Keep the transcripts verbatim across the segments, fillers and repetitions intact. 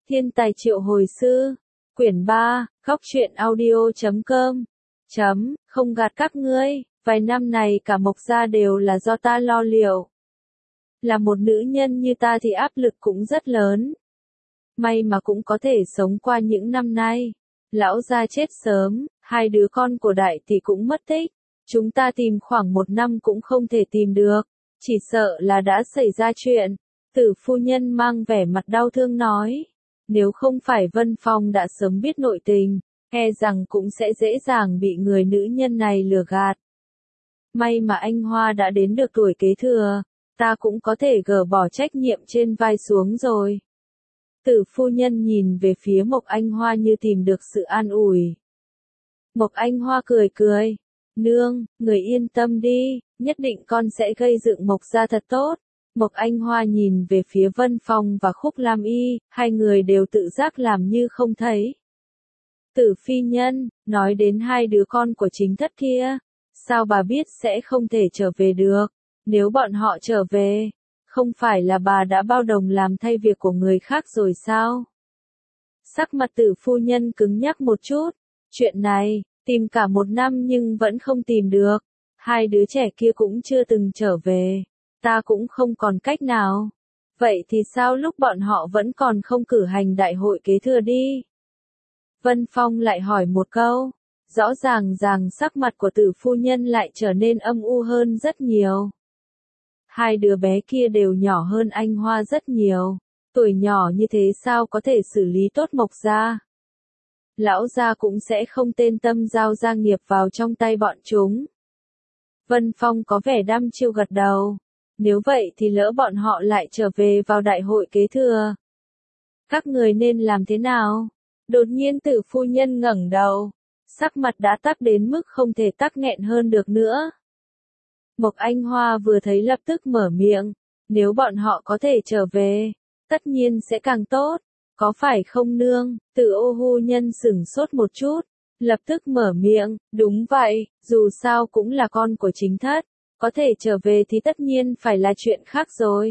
Thiên tài triệu hồi sư, quyển ba, góc truyện audio chấm com. Chấm, không gạt các ngươi, vài năm này cả Mộc gia đều là do ta lo liệu. Là một nữ nhân như ta thì áp lực cũng rất lớn. May mà cũng có thể sống qua những năm nay. Lão gia chết sớm, hai đứa con của đại tỷ cũng mất tích. Chúng ta tìm khoảng một năm cũng không thể tìm được. Chỉ sợ là đã xảy ra chuyện. Tử phu nhân mang vẻ mặt đau thương nói. Nếu không phải Vân Phong đã sớm biết nội tình, e rằng cũng sẽ dễ dàng bị người nữ nhân này lừa gạt. May mà anh Hoa đã đến được tuổi kế thừa, ta cũng có thể gỡ bỏ trách nhiệm trên vai xuống rồi. Tử phu nhân nhìn về phía Mộc Anh Hoa như tìm được sự an ủi. Mộc Anh Hoa cười cười. Nương, người yên tâm đi, nhất định con sẽ gây dựng Mộc gia thật tốt. Mộc Anh Hoa nhìn về phía Vân Phong và Khúc Lam Y, hai người đều tự giác làm như không thấy. Tử phi nhân, nói đến hai đứa con của chính thất kia, sao bà biết sẽ không thể trở về được, nếu bọn họ trở về, không phải là bà đã bao đồng làm thay việc của người khác rồi sao? Sắc mặt tử phu nhân cứng nhắc một chút, chuyện này, tìm cả một năm nhưng vẫn không tìm được, hai đứa trẻ kia cũng chưa từng trở về. Ta cũng không còn cách nào. Vậy thì sao lúc bọn họ vẫn còn không cử hành đại hội kế thừa đi? Vân Phong lại hỏi một câu. Rõ ràng ràng sắc mặt của tử phu nhân lại trở nên âm u hơn rất nhiều. Hai đứa bé kia đều nhỏ hơn anh Hoa rất nhiều. Tuổi nhỏ như thế sao có thể xử lý tốt Mộc gia? Lão gia cũng sẽ không tên tâm giao gia nghiệp vào trong tay bọn chúng. Vân Phong có vẻ đăm chiêu gật đầu. Nếu vậy thì lỡ bọn họ lại trở về vào đại hội kế thừa. Các người nên làm thế nào? Đột nhiên tử phu nhân ngẩng đầu. Sắc mặt đã tắc đến mức không thể tắc nghẹn hơn được nữa. Mộc Anh Hoa vừa thấy lập tức mở miệng. Nếu bọn họ có thể trở về, tất nhiên sẽ càng tốt. Có phải không nương? Tử ô hu nhân sửng sốt một chút. Lập tức mở miệng. Đúng vậy, dù sao cũng là con của chính thất. Có thể trở về thì tất nhiên phải là chuyện khác rồi.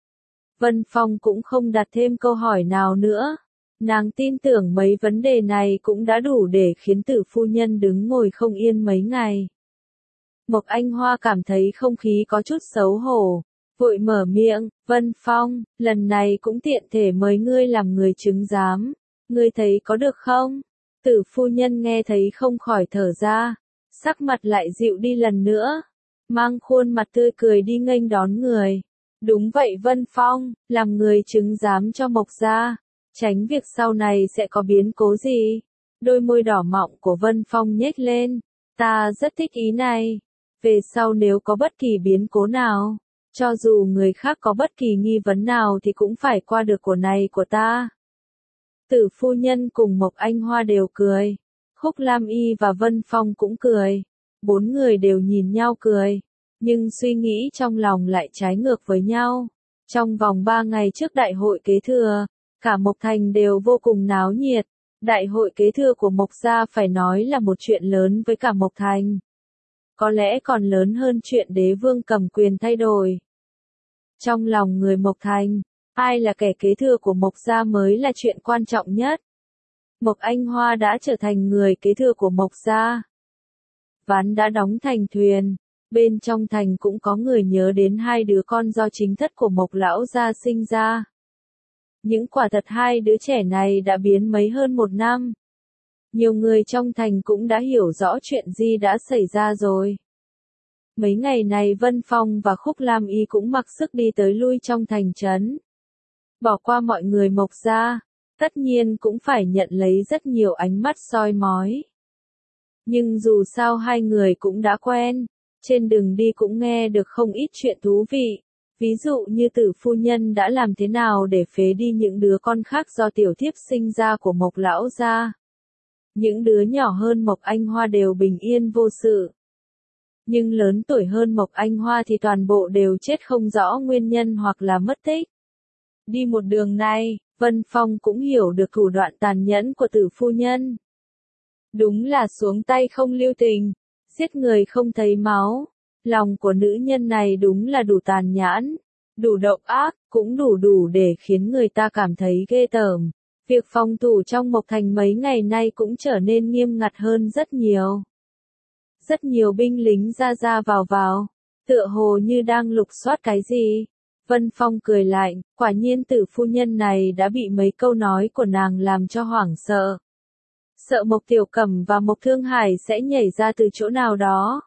Vân Phong cũng không đặt thêm câu hỏi nào nữa. Nàng tin tưởng mấy vấn đề này cũng đã đủ để khiến tử phu nhân đứng ngồi không yên mấy ngày. Mộc Anh Hoa cảm thấy không khí có chút xấu hổ. Vội mở miệng, Vân Phong, lần này cũng tiện thể mời ngươi làm người chứng giám. Ngươi thấy có được không? Tử phu nhân nghe thấy không khỏi thở ra. Sắc mặt lại dịu đi lần nữa. Mang khuôn mặt tươi cười đi nghênh đón người. Đúng vậy Vân Phong, làm người chứng giám cho Mộc gia, tránh việc sau này sẽ có biến cố gì. Đôi môi đỏ mọng của Vân Phong nhếch lên, ta rất thích ý này. Về sau nếu có bất kỳ biến cố nào, cho dù người khác có bất kỳ nghi vấn nào thì cũng phải qua được của này của ta. Tử phu nhân cùng Mộc Anh Hoa đều cười, Khúc Lam Y và Vân Phong cũng cười. Bốn người đều nhìn nhau cười, nhưng suy nghĩ trong lòng lại trái ngược với nhau. Trong vòng ba ngày trước đại hội kế thừa, cả Mộc Thành đều vô cùng náo nhiệt. Đại hội kế thừa của Mộc gia phải nói là một chuyện lớn với cả Mộc Thành. Có lẽ còn lớn hơn chuyện đế vương cầm quyền thay đổi. Trong lòng người Mộc Thành, ai là kẻ kế thừa của Mộc gia mới là chuyện quan trọng nhất. Mộc Anh Hoa đã trở thành người kế thừa của Mộc gia. Ván đã đóng thành thuyền, bên trong thành cũng có người nhớ đến hai đứa con do chính thất của Mộc lão gia sinh ra. Những quả thật hai đứa trẻ này đã biến mấy hơn một năm. Nhiều người trong thành cũng đã hiểu rõ chuyện gì đã xảy ra rồi. Mấy ngày này Vân Phong và Khúc Lam Y cũng mặc sức đi tới lui trong thành trấn. Bỏ qua mọi người Mộc gia, tất nhiên cũng phải nhận lấy rất nhiều ánh mắt soi mói. Nhưng dù sao hai người cũng đã quen, trên đường đi cũng nghe được không ít chuyện thú vị, ví dụ như tử phu nhân đã làm thế nào để phế đi những đứa con khác do tiểu thiếp sinh ra của Mộc lão gia. Những đứa nhỏ hơn Mộc Anh Hoa đều bình yên vô sự. Nhưng lớn tuổi hơn Mộc Anh Hoa thì toàn bộ đều chết không rõ nguyên nhân hoặc là mất tích. Đi một đường này, Vân Phong cũng hiểu được thủ đoạn tàn nhẫn của tử phu nhân. Đúng là xuống tay không lưu tình, giết người không thấy máu. Lòng của nữ nhân này đúng là đủ tàn nhẫn, đủ độc ác, cũng đủ đủ để khiến người ta cảm thấy ghê tởm. Việc phòng thủ trong Mộc Thành mấy ngày nay cũng trở nên nghiêm ngặt hơn rất nhiều. Rất nhiều binh lính ra ra vào vào, tựa hồ như đang lục soát cái gì. Vân Phong cười lạnh, quả nhiên Tử phu nhân này đã bị mấy câu nói của nàng làm cho hoảng sợ. Sợ Mộc Tiểu Cẩm và Mộc Thương Hải sẽ nhảy ra từ chỗ nào đó.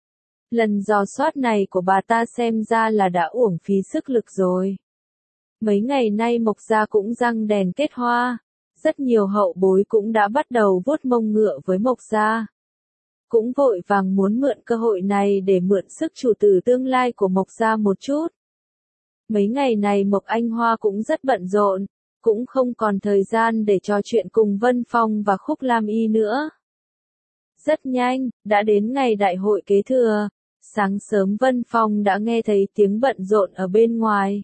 Lần dò soát này của bà ta xem ra là đã uổng phí sức lực rồi. Mấy ngày nay Mộc gia cũng răng đèn kết hoa, rất nhiều hậu bối cũng đã bắt đầu vuốt mông ngựa với Mộc gia. Cũng vội vàng muốn mượn cơ hội này để mượn sức chủ tử tương lai của Mộc gia một chút. Mấy ngày này Mộc Anh Hoa cũng rất bận rộn, cũng không còn thời gian để trò chuyện cùng Vân Phong và Khúc Lam Y nữa. Rất nhanh, đã đến ngày đại hội kế thừa, sáng sớm Vân Phong đã nghe thấy tiếng bận rộn ở bên ngoài.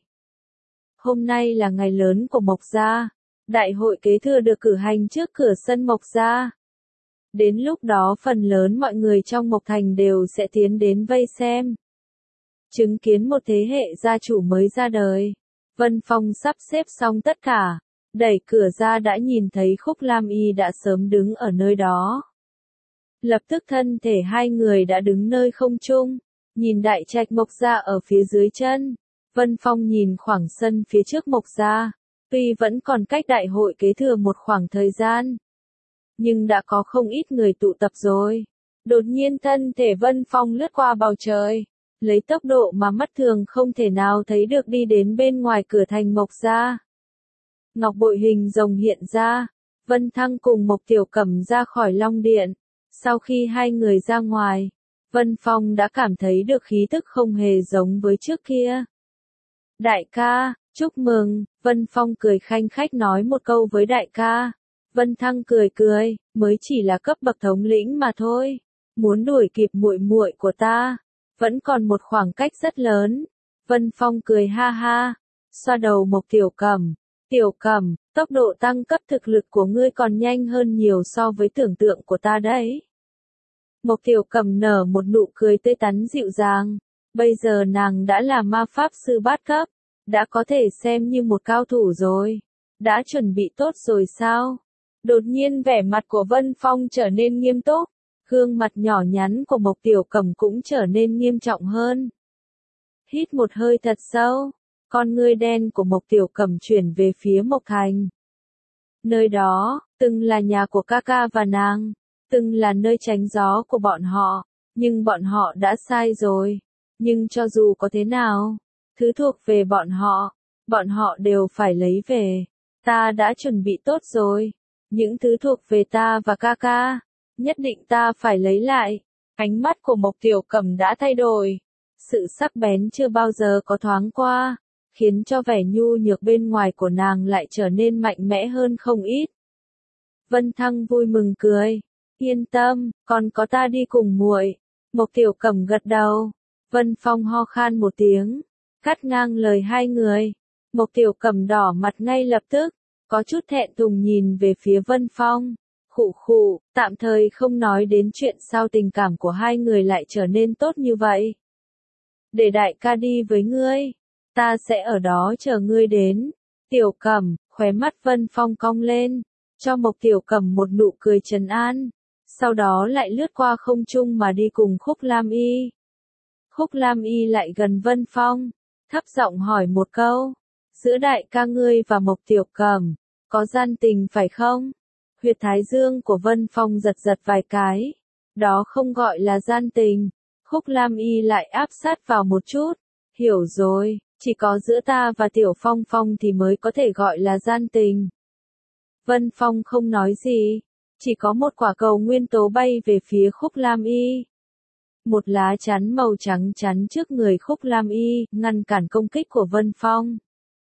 Hôm nay là ngày lớn của Mộc gia, đại hội kế thừa được cử hành trước cửa sân Mộc gia. Đến lúc đó phần lớn mọi người trong Mộc Thành đều sẽ tiến đến vây xem. Chứng kiến một thế hệ gia chủ mới ra đời. Vân Phong sắp xếp xong tất cả, đẩy cửa ra đã nhìn thấy Khúc Lam Y đã sớm đứng ở nơi đó. Lập tức thân thể hai người đã đứng nơi không trung, nhìn đại trạch Mộc gia ở phía dưới chân. Vân Phong nhìn khoảng sân phía trước Mộc gia, tuy vẫn còn cách đại hội kế thừa một khoảng thời gian, nhưng đã có không ít người tụ tập rồi. Đột nhiên thân thể Vân Phong lướt qua bầu trời, lấy tốc độ mà mắt thường không thể nào thấy được đi đến bên ngoài cửa thành Mộc gia. Ngọc bội hình rồng hiện ra, Vân Thăng cùng Mộc Tiểu Cẩm ra khỏi Long Điện. Sau khi hai người ra ngoài, Vân Phong đã cảm thấy được khí tức không hề giống với trước kia. Đại ca, chúc mừng, Vân Phong cười khanh khách nói một câu với đại ca. Vân Thăng cười cười, mới chỉ là cấp bậc thống lĩnh mà thôi, muốn đuổi kịp muội muội của ta, vẫn còn một khoảng cách rất lớn. Vân Phong cười ha ha, xoa đầu Mộc Tiểu Cẩm, Tiểu Cẩm, tốc độ tăng cấp thực lực của ngươi còn nhanh hơn nhiều so với tưởng tượng của ta đấy. Mộc Tiểu Cẩm nở một nụ cười tươi tắn dịu dàng, bây giờ nàng đã là ma pháp sư bát cấp, đã có thể xem như một cao thủ rồi. Đã chuẩn bị tốt rồi sao? Đột nhiên vẻ mặt của Vân Phong trở nên nghiêm túc, gương mặt nhỏ nhắn của Mộc Tiểu Cẩm cũng trở nên nghiêm trọng hơn. Hít một hơi thật sâu, con ngươi đen của Mộc Tiểu Cẩm chuyển về phía Mộc Thành. Nơi đó, từng là nhà của ca ca và nàng, từng là nơi tránh gió của bọn họ, nhưng bọn họ đã sai rồi. Nhưng cho dù có thế nào, thứ thuộc về bọn họ, bọn họ đều phải lấy về. Ta đã chuẩn bị tốt rồi. Những thứ thuộc về ta và ca ca, nhất định ta phải lấy lại. Ánh mắt của Mộc Tiểu Cẩm đã thay đổi. Sự sắc bén chưa bao giờ có thoáng qua, khiến cho vẻ nhu nhược bên ngoài của nàng lại trở nên mạnh mẽ hơn không ít. Vân Thăng vui mừng cười. Yên tâm, còn có ta đi cùng muội. Mộc Tiểu Cẩm gật đầu. Vân Phong ho khan một tiếng, cắt ngang lời hai người. Mộc Tiểu Cẩm đỏ mặt ngay lập tức, có chút thẹn thùng nhìn về phía Vân Phong. Khụ khụ, tạm thời không nói đến chuyện sao tình cảm của hai người lại trở nên tốt như vậy. Để đại ca đi với ngươi, ta sẽ ở đó chờ ngươi đến. Tiểu Cẩm, khóe mắt Vân Phong cong lên, cho Mộc Tiểu Cẩm một nụ cười trấn an, sau đó lại lướt qua không trung mà đi cùng Khúc Lam Y. Khúc Lam Y lại gần Vân Phong, thấp giọng hỏi một câu, giữa đại ca ngươi và Mộc Tiểu Cẩm, có gian tình phải không? Huyệt thái dương của Vân Phong giật giật vài cái, đó không gọi là gian tình. Khúc Lam Y lại áp sát vào một chút, hiểu rồi, chỉ có giữa ta và Tiểu Phong Phong thì mới có thể gọi là gian tình. Vân Phong không nói gì, chỉ có một quả cầu nguyên tố bay về phía Khúc Lam Y. Một lá chắn màu trắng chắn trước người Khúc Lam Y, ngăn cản công kích của Vân Phong.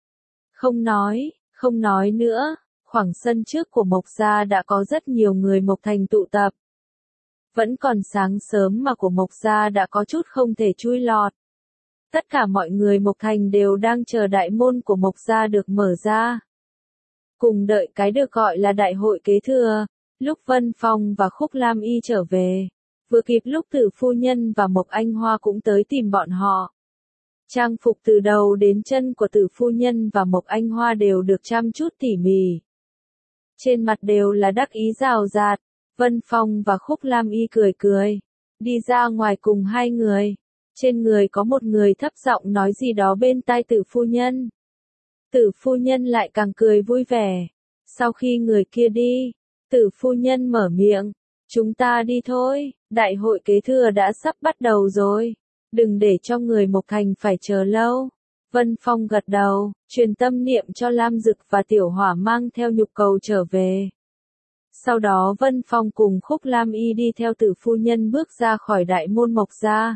Không nói, không nói nữa, khoảng sân trước của Mộc gia đã có rất nhiều người Mộc Thành tụ tập. Vẫn còn sáng sớm mà của Mộc gia đã có chút không thể chui lọt. Tất cả mọi người Mộc Thành đều đang chờ đại môn của Mộc gia được mở ra. Cùng đợi cái được gọi là đại hội kế thừa, lúc Vân Phong và Khúc Lam Y trở về. Vừa kịp lúc Tử phu nhân và Mộc Anh Hoa cũng tới tìm bọn họ. Trang phục từ đầu đến chân của Tử phu nhân và Mộc Anh Hoa đều được chăm chút tỉ mỉ. trên mặt đều là đắc ý rào rạt. Vân Phong và Khúc Lam Y cười cười, đi ra ngoài cùng hai người. Trên người có một người thấp giọng nói gì đó bên tai Tử phu nhân. Tử phu nhân lại càng cười vui vẻ. Sau khi người kia đi, Tử phu nhân mở miệng, chúng ta đi thôi, đại hội kế thừa đã sắp bắt đầu rồi, đừng để cho người Mộc Thành phải chờ lâu. Vân Phong gật đầu, truyền tâm niệm cho Lam Dực và Tiểu Hỏa mang theo nhục cầu trở về. Sau đó Vân Phong cùng Khúc Lam Y đi theo Tử phu nhân bước ra khỏi đại môn Mộc gia.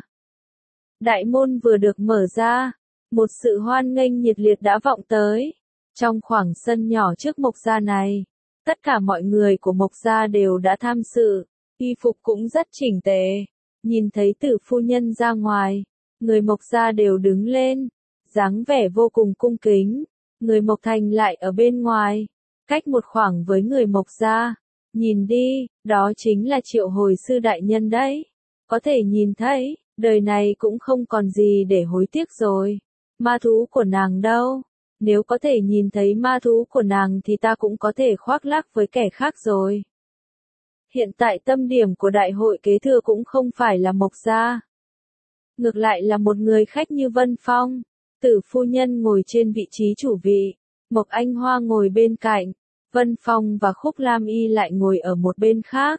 Đại môn vừa được mở ra, một sự hoan nghênh nhiệt liệt đã vọng tới. Trong khoảng sân nhỏ trước Mộc gia này, tất cả mọi người của Mộc gia đều đã tham dự, y phục cũng rất chỉnh tề. Nhìn thấy Tử phu nhân ra ngoài, người Mộc gia đều đứng lên, dáng vẻ vô cùng cung kính. Người Mộc Thành lại ở bên ngoài, cách một khoảng với người Mộc gia. Nhìn đi, đó chính là Triệu Hồi sư đại nhân đấy. Có thể nhìn thấy, đời này cũng không còn gì để hối tiếc rồi. Ma thú của nàng đâu? Nếu có thể nhìn thấy ma thú của nàng thì ta cũng có thể khoác lác với kẻ khác rồi. Hiện tại tâm điểm của đại hội kế thừa cũng không phải là Mộc gia. Ngược lại là một người khách như Vân Phong. Tử phu nhân ngồi trên vị trí chủ vị, Mộc Anh Hoa ngồi bên cạnh, Vân Phong và Khúc Lam Y lại ngồi ở một bên khác.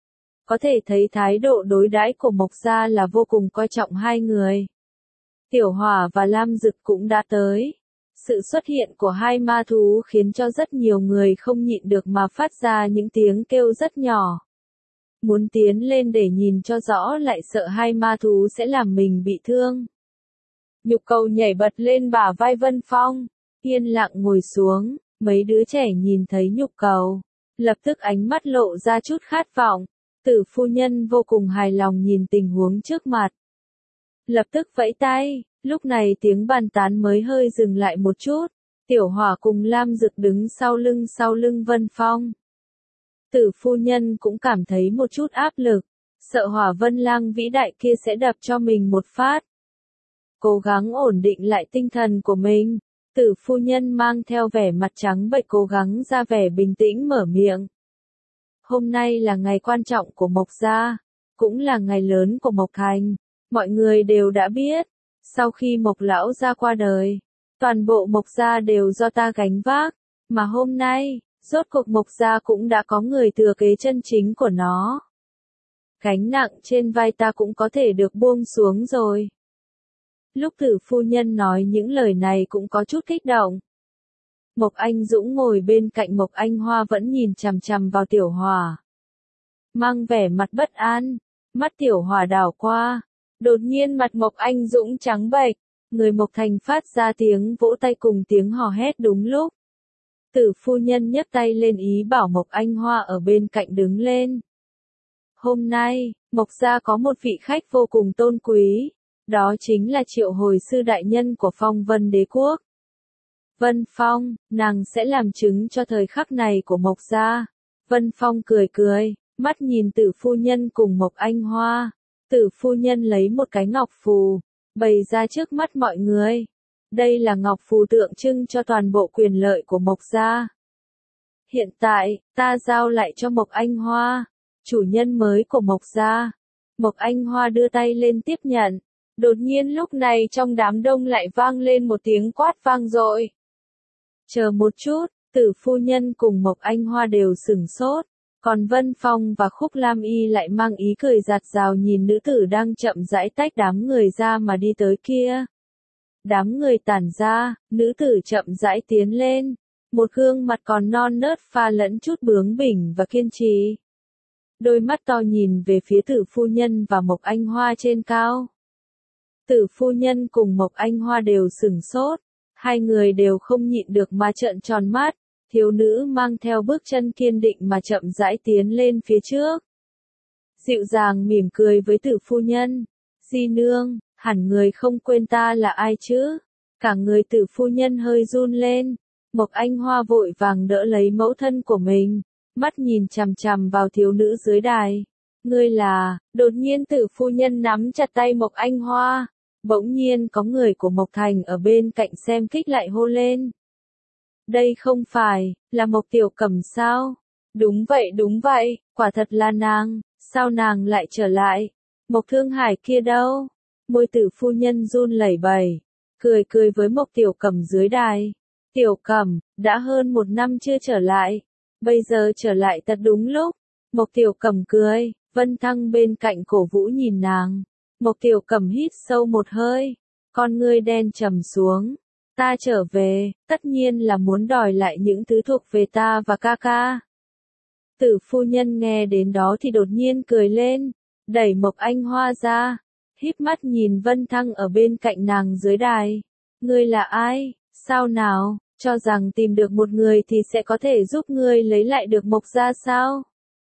Có thể thấy thái độ đối đãi của Mộc gia là vô cùng coi trọng hai người. Tiểu Hỏa và Lam Dực cũng đã tới. Sự xuất hiện của hai ma thú khiến cho rất nhiều người không nhịn được mà phát ra những tiếng kêu rất nhỏ. Muốn tiến lên để nhìn cho rõ lại sợ hai ma thú sẽ làm mình bị thương. Nhục cầu nhảy bật lên bả vai Vân Phong, yên lặng ngồi xuống, mấy đứa trẻ nhìn thấy nhục cầu, lập tức ánh mắt lộ ra chút khát vọng. Tử phu nhân vô cùng hài lòng nhìn tình huống trước mặt. Lập tức vẫy tay, lúc này tiếng bàn tán mới hơi dừng lại một chút. Tiểu Hỏa cùng Lam Dực đứng sau lưng sau lưng Vân Phong. Tử phu nhân cũng cảm thấy một chút áp lực, sợ Hỏa Vân Lang vĩ đại kia sẽ đập cho mình một phát. Cố gắng ổn định lại tinh thần của mình, Tử phu nhân mang theo vẻ mặt trắng bệch cố gắng ra vẻ bình tĩnh mở miệng. Hôm nay là ngày quan trọng của Mộc gia, cũng là ngày lớn của Mộc Thành. Mọi người đều đã biết, sau khi Mộc lão gia qua đời, toàn bộ Mộc gia đều do ta gánh vác, mà hôm nay, rốt cuộc Mộc gia cũng đã có người thừa kế chân chính của nó. Gánh nặng trên vai ta cũng có thể được buông xuống rồi. Lúc Tử phu nhân nói những lời này cũng có chút kích động. Mộc Anh Dũng ngồi bên cạnh Mộc Anh Hoa vẫn nhìn chằm chằm vào Tiểu Hỏa. Mang vẻ mặt bất an, mắt Tiểu Hỏa đảo qua. Đột nhiên mặt Mộc Anh Dũng trắng bệch, người Mộc Thành phát ra tiếng vỗ tay cùng tiếng hò hét đúng lúc. Tử phu nhân nhấc tay lên ý bảo Mộc Anh Hoa ở bên cạnh đứng lên. Hôm nay, Mộc gia có một vị khách vô cùng tôn quý, đó chính là Triệu Hồi sư đại nhân của Phong Vân Đế quốc. Vân Phong, nàng sẽ làm chứng cho thời khắc này của Mộc gia. Vân Phong cười cười, mắt nhìn Tử phu nhân cùng Mộc Anh Hoa. Tử phu nhân lấy một cái ngọc phù, bày ra trước mắt mọi người. Đây là ngọc phù tượng trưng cho toàn bộ quyền lợi của Mộc gia. Hiện tại, ta giao lại cho Mộc Anh Hoa, chủ nhân mới của Mộc gia. Mộc Anh Hoa đưa tay lên tiếp nhận. Đột nhiên lúc này trong đám đông lại vang lên một tiếng quát vang dội. Chờ một chút, Tử phu nhân cùng Mộc Anh Hoa đều sửng sốt. Còn Vân Phong và Khúc Lam Y lại mang ý cười giạt rào nhìn nữ tử đang chậm rãi tách đám người ra mà đi tới kia. Đám người tản ra, nữ tử chậm rãi tiến lên. Một gương mặt còn non nớt pha lẫn chút bướng bỉnh và kiên trì. Đôi mắt to nhìn về phía Tử phu nhân và Mộc Anh Hoa trên cao. Tử phu nhân cùng Mộc Anh Hoa đều sửng sốt. Hai người đều không nhịn được mà trợn tròn mắt. Thiếu nữ mang theo bước chân kiên định mà chậm rãi tiến lên phía trước. Dịu dàng mỉm cười với Tử phu nhân. Di nương, hẳn người không quên ta là ai chứ? Cả người Tử phu nhân hơi run lên. Mộc Anh Hoa vội vàng đỡ lấy mẫu thân của mình. Mắt nhìn chằm chằm vào thiếu nữ dưới đài. Ngươi là, đột nhiên Tử phu nhân nắm chặt tay Mộc Anh Hoa. Bỗng nhiên có người của Mộc Thành ở bên cạnh xem kích lại hô lên. Đây không phải, là Mộc Tiểu Cẩm sao? Đúng vậy đúng vậy, quả thật là nàng, sao nàng lại trở lại? Mộc Thương Hải kia đâu? Môi Tử phu nhân run lẩy bẩy, cười cười với Mộc Tiểu Cẩm dưới đài. Tiểu Cẩm, đã hơn một năm chưa trở lại, bây giờ trở lại thật đúng lúc. Mộc Tiểu Cẩm cười, Vân Thăng bên cạnh cổ vũ nhìn nàng. Mộc Tiểu Cẩm hít sâu một hơi, con ngươi đen trầm xuống. Ta trở về, tất nhiên là muốn đòi lại những thứ thuộc về ta và ca ca. Tử phu nhân nghe đến đó thì đột nhiên cười lên, đẩy Mộc Anh Hoa ra, híp mắt nhìn Vân Thăng ở bên cạnh nàng dưới đài. Ngươi là ai, sao nào, cho rằng tìm được một người thì sẽ có thể giúp ngươi lấy lại được Mộc gia sao?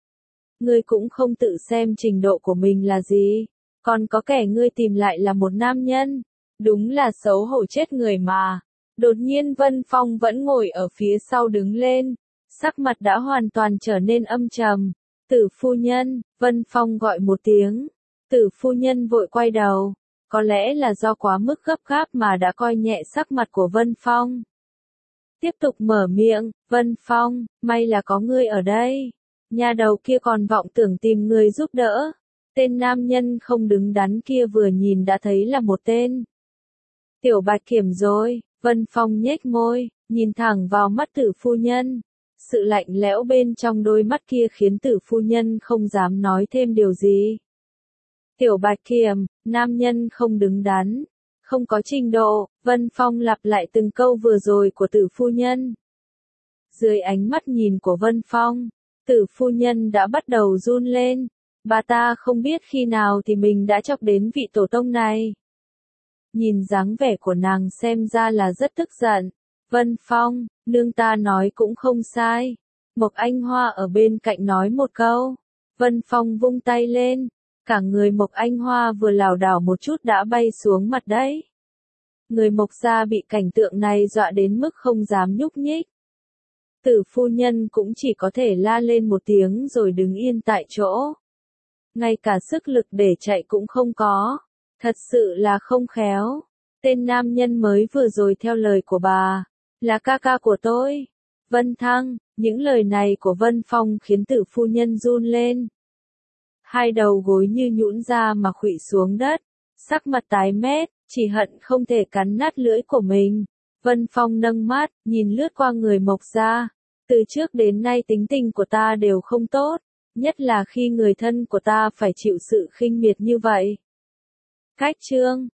Ngươi cũng không tự xem trình độ của mình là gì, còn có kẻ ngươi tìm lại là một nam nhân, đúng là xấu hổ chết người mà. Đột nhiên Vân Phong vẫn ngồi ở phía sau đứng lên, sắc mặt đã hoàn toàn trở nên âm trầm. Tử phu nhân, Vân Phong gọi một tiếng. Tử phu nhân vội quay đầu, có lẽ là do quá mức gấp gáp mà đã coi nhẹ sắc mặt của Vân Phong. Tiếp tục mở miệng, Vân Phong, may là có ngươi ở đây. Nhà đầu kia còn vọng tưởng tìm người giúp đỡ. Tên nam nhân không đứng đắn kia vừa nhìn đã thấy là một tên. Tiểu Bạch Kiểm rồi, Vân Phong nhếch môi, nhìn thẳng vào mắt Tử phu nhân. Sự lạnh lẽo bên trong đôi mắt kia khiến Tử phu nhân không dám nói thêm điều gì. Tiểu Bạch Kiểm, nam nhân không đứng đắn, không có trình độ, Vân Phong lặp lại từng câu vừa rồi của Tử phu nhân. Dưới ánh mắt nhìn của Vân Phong, Tử phu nhân đã bắt đầu run lên, bà ta không biết khi nào thì mình đã chọc đến vị tổ tông này. Nhìn dáng vẻ của nàng xem ra là rất tức giận. Vân Phong, nương ta nói cũng không sai. Mộc Anh Hoa ở bên cạnh nói một câu. Vân Phong vung tay lên, cả người Mộc Anh Hoa vừa lảo đảo một chút đã bay xuống mặt đất. Người Mộc gia bị cảnh tượng này dọa đến mức không dám nhúc nhích. Tử phu nhân cũng chỉ có thể la lên một tiếng rồi đứng yên tại chỗ. Ngay cả sức lực để chạy cũng không có. Thật sự là không khéo. Tên nam nhân mới vừa rồi theo lời của bà, là ca ca của tôi. Vân Thăng, những lời này của Vân Phong khiến Tử phu nhân run lên. Hai đầu gối như nhũn ra mà khuỵu xuống đất, sắc mặt tái mét, chỉ hận không thể cắn nát lưỡi của mình. Vân Phong nâng mắt, nhìn lướt qua người Mộc gia. Từ trước đến nay tính tình của ta đều không tốt, nhất là khi người thân của ta phải chịu sự khinh miệt như vậy. Cách chương